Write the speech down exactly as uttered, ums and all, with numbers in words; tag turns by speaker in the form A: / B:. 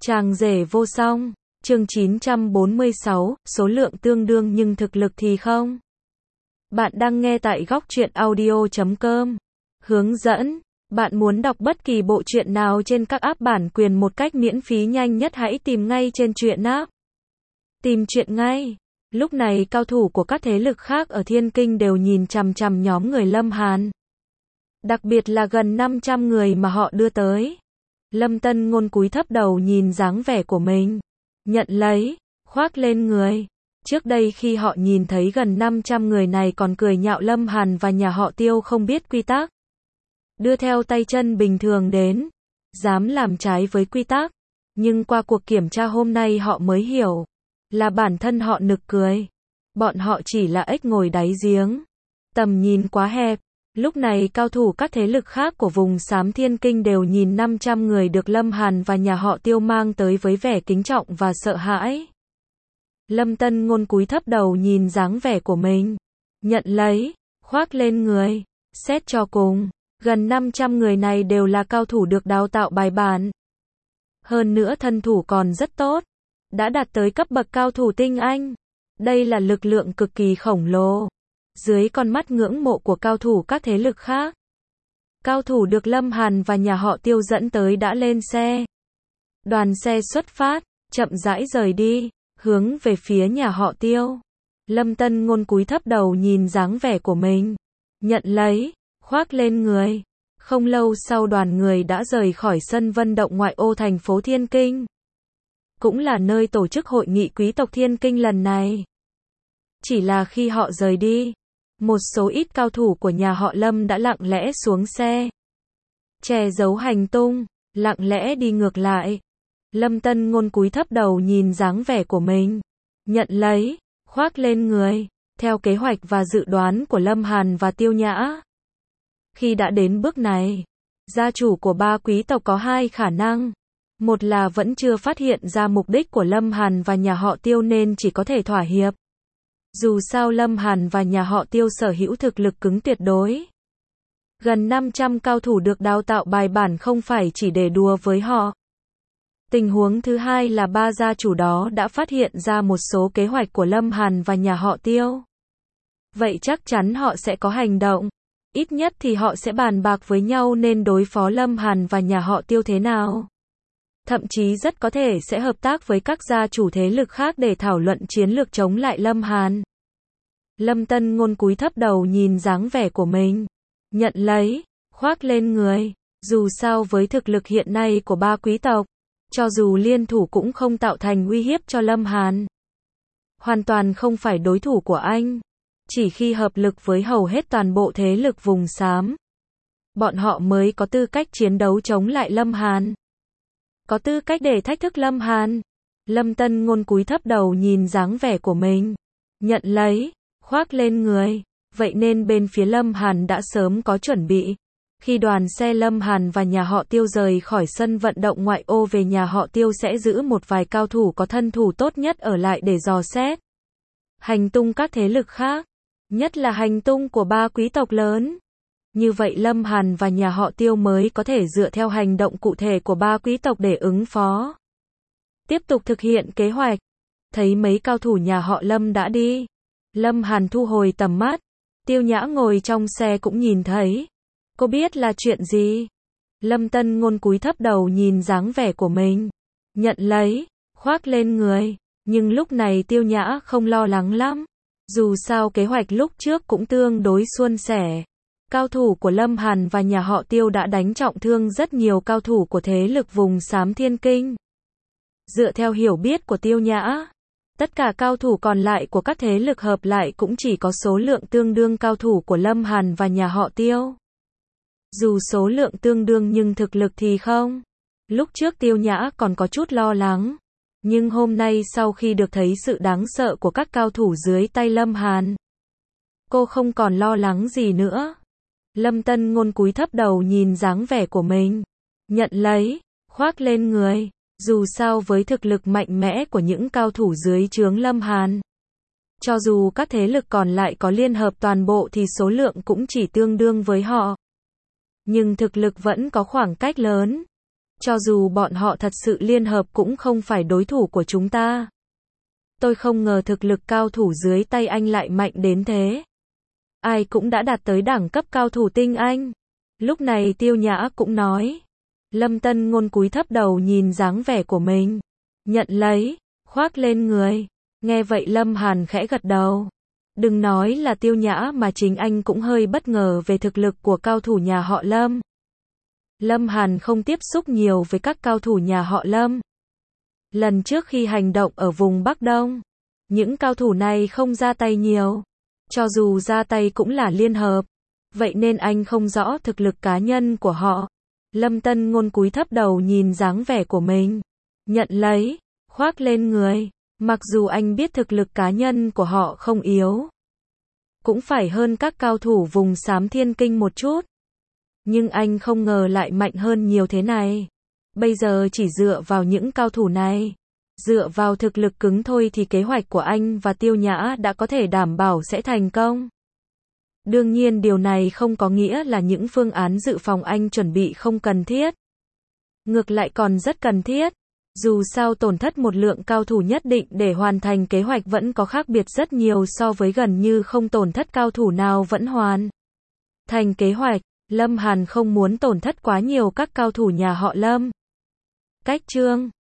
A: Chàng rể vô song, chương chín trăm bốn mươi sáu, số lượng tương đương nhưng thực lực thì không. Bạn đang nghe tại góc truyện audio chấm com. Hướng dẫn, bạn muốn đọc bất kỳ bộ truyện nào trên các app bản quyền một cách miễn phí nhanh nhất hãy tìm ngay trên truyện app. Tìm truyện ngay. Lúc này cao thủ của các thế lực khác ở Thiên Kinh đều nhìn chằm chằm nhóm người Lâm Hàn. Đặc biệt là gần năm trăm người mà họ đưa tới. Lâm Tân Ngôn cúi thấp đầu nhìn dáng vẻ của mình. Nhận lấy, khoác lên người. Trước đây khi họ nhìn thấy gần năm trăm người này còn cười nhạo Lâm Hàn và nhà họ Tiêu không biết quy tắc. Đưa theo tay chân bình thường đến. Dám làm trái với quy tắc. Nhưng qua cuộc kiểm tra hôm nay họ mới hiểu. Là bản thân họ nực cười. Bọn họ chỉ là ếch ngồi đáy giếng. Tầm nhìn quá hẹp. Lúc này cao thủ các thế lực khác của vùng xám Thiên Kinh đều nhìn năm trăm người được Lâm Hàn và nhà họ Tiêu mang tới với vẻ kính trọng và sợ hãi. Lâm Tân Ngôn cúi thấp đầu nhìn dáng vẻ của mình. Nhận lấy, khoác lên người. Xét cho cùng, gần năm trăm người này đều là cao thủ được đào tạo bài bản. Hơn nữa thân thủ còn rất tốt. Đã đạt tới cấp bậc cao thủ tinh anh. Đây là lực lượng cực kỳ khổng lồ. Dưới con mắt ngưỡng mộ của cao thủ các thế lực khác. Cao thủ được Lâm Hàn và nhà họ Tiêu dẫn tới đã lên xe. Đoàn xe xuất phát, chậm rãi rời đi, hướng về phía nhà họ Tiêu. Lâm Tân Ngôn cúi thấp đầu nhìn dáng vẻ của mình. Nhận lấy, khoác lên người. Không lâu sau đoàn người đã rời khỏi sân vận động ngoại ô thành phố Thiên Kinh. Cũng là nơi tổ chức hội nghị quý tộc Thiên Kinh lần này. Chỉ là khi họ rời đi, một số ít cao thủ của nhà họ Lâm đã lặng lẽ xuống xe. Che giấu hành tung, lặng lẽ đi ngược lại. Lâm Tân Ngôn cúi thấp đầu nhìn dáng vẻ của mình. Nhận lấy, khoác lên người. Theo kế hoạch và dự đoán của Lâm Hàn và Tiêu Nhã. Khi đã đến bước này, gia chủ của ba quý tộc có hai khả năng. Một là vẫn chưa phát hiện ra mục đích của Lâm Hàn và nhà họ Tiêu nên chỉ có thể thỏa hiệp. Dù sao Lâm Hàn và nhà họ Tiêu sở hữu thực lực cứng tuyệt đối. Gần năm trăm cao thủ được đào tạo bài bản không phải chỉ để đùa với họ. Tình huống thứ hai là ba gia chủ đó đã phát hiện ra một số kế hoạch của Lâm Hàn và nhà họ Tiêu. Vậy chắc chắn họ sẽ có hành động. Ít nhất thì họ sẽ bàn bạc với nhau nên đối phó Lâm Hàn và nhà họ Tiêu thế nào. Thậm chí rất có thể sẽ hợp tác với các gia chủ thế lực khác để thảo luận chiến lược chống lại Lâm Hàn. Lâm Tân Ngôn cúi thấp đầu nhìn dáng vẻ của mình. Nhận lấy, khoác lên người. Dù sao với thực lực hiện nay của ba quý tộc, cho dù liên thủ cũng không tạo thành uy hiếp cho Lâm Hàn. Hoàn toàn không phải đối thủ của anh. Chỉ khi hợp lực với hầu hết toàn bộ thế lực vùng xám, bọn họ mới có tư cách chiến đấu chống lại Lâm Hàn. Có tư cách để thách thức Lâm Hàn. Lâm Tân Ngôn cúi thấp đầu nhìn dáng vẻ của mình. Nhận lấy, khoác lên người. Vậy nên bên phía Lâm Hàn đã sớm có chuẩn bị. Khi đoàn xe Lâm Hàn và nhà họ Tiêu rời khỏi sân vận động ngoại ô về nhà họ Tiêu sẽ giữ một vài cao thủ có thân thủ tốt nhất ở lại để dò xét hành tung các thế lực khác. Nhất là hành tung của ba quý tộc lớn. Như vậy Lâm Hàn và nhà họ Tiêu mới có thể dựa theo hành động cụ thể của ba quý tộc để ứng phó. Tiếp tục thực hiện kế hoạch. Thấy mấy cao thủ nhà họ Lâm đã đi. Lâm Hàn thu hồi tầm mắt. Tiêu Nhã ngồi trong xe cũng nhìn thấy. Cô biết là chuyện gì? Lâm Tân Ngôn cúi thấp đầu nhìn dáng vẻ của mình. Nhận lấy, khoác lên người. Nhưng lúc này Tiêu Nhã không lo lắng lắm. Dù sao kế hoạch lúc trước cũng tương đối suôn sẻ. Cao thủ của Lâm Hàn và nhà họ Tiêu đã đánh trọng thương rất nhiều cao thủ của thế lực vùng xám Thiên Kinh. Dựa theo hiểu biết của Tiêu Nhã, tất cả cao thủ còn lại của các thế lực hợp lại cũng chỉ có số lượng tương đương cao thủ của Lâm Hàn và nhà họ Tiêu. Dù số lượng tương đương nhưng thực lực thì không. Lúc trước Tiêu Nhã còn có chút lo lắng. Nhưng hôm nay sau khi được thấy sự đáng sợ của các cao thủ dưới tay Lâm Hàn, cô không còn lo lắng gì nữa. Lâm Tân Ngôn cúi thấp đầu nhìn dáng vẻ của mình. Nhận lấy, khoác lên người. Dù sao với thực lực mạnh mẽ của những cao thủ dưới trướng Lâm Hàn, cho dù các thế lực còn lại có liên hợp toàn bộ thì số lượng cũng chỉ tương đương với họ. Nhưng thực lực vẫn có khoảng cách lớn. Cho dù bọn họ thật sự liên hợp cũng không phải đối thủ của chúng ta. Tôi không ngờ thực lực cao thủ dưới tay anh lại mạnh đến thế. Ai cũng đã đạt tới đẳng cấp cao thủ tinh anh. Lúc này Tiêu Nhã cũng nói. Lâm Tân Ngôn cúi thấp đầu nhìn dáng vẻ của mình. Nhận lấy, khoác lên người. Nghe vậy Lâm Hàn khẽ gật đầu. Đừng nói là Tiêu Nhã mà chính anh cũng hơi bất ngờ về thực lực của cao thủ nhà họ Lâm. Lâm Hàn không tiếp xúc nhiều với các cao thủ nhà họ Lâm. Lần trước khi hành động ở vùng Bắc Đông, những cao thủ này không ra tay nhiều. Cho dù ra tay cũng là liên hợp. Vậy nên anh không rõ thực lực cá nhân của họ. Lâm Tân Ngôn cúi thấp đầu nhìn dáng vẻ của mình. Nhận lấy, khoác lên người. Mặc dù anh biết thực lực cá nhân của họ không yếu. Cũng phải hơn các cao thủ vùng xám thiên kinh một chút. Nhưng anh không ngờ lại mạnh hơn nhiều thế này. Bây giờ chỉ dựa vào những cao thủ này. Dựa vào thực lực cứng thôi thì kế hoạch của anh và Tiêu Nhã đã có thể đảm bảo sẽ thành công. Đương nhiên điều này không có nghĩa là những phương án dự phòng anh chuẩn bị không cần thiết. Ngược lại còn rất cần thiết. Dù sao tổn thất một lượng cao thủ nhất định để hoàn thành kế hoạch vẫn có khác biệt rất nhiều so với gần như không tổn thất cao thủ nào vẫn hoàn thành kế hoạch. Lâm Hàn không muốn tổn thất quá nhiều các cao thủ nhà họ Lâm. Cách chương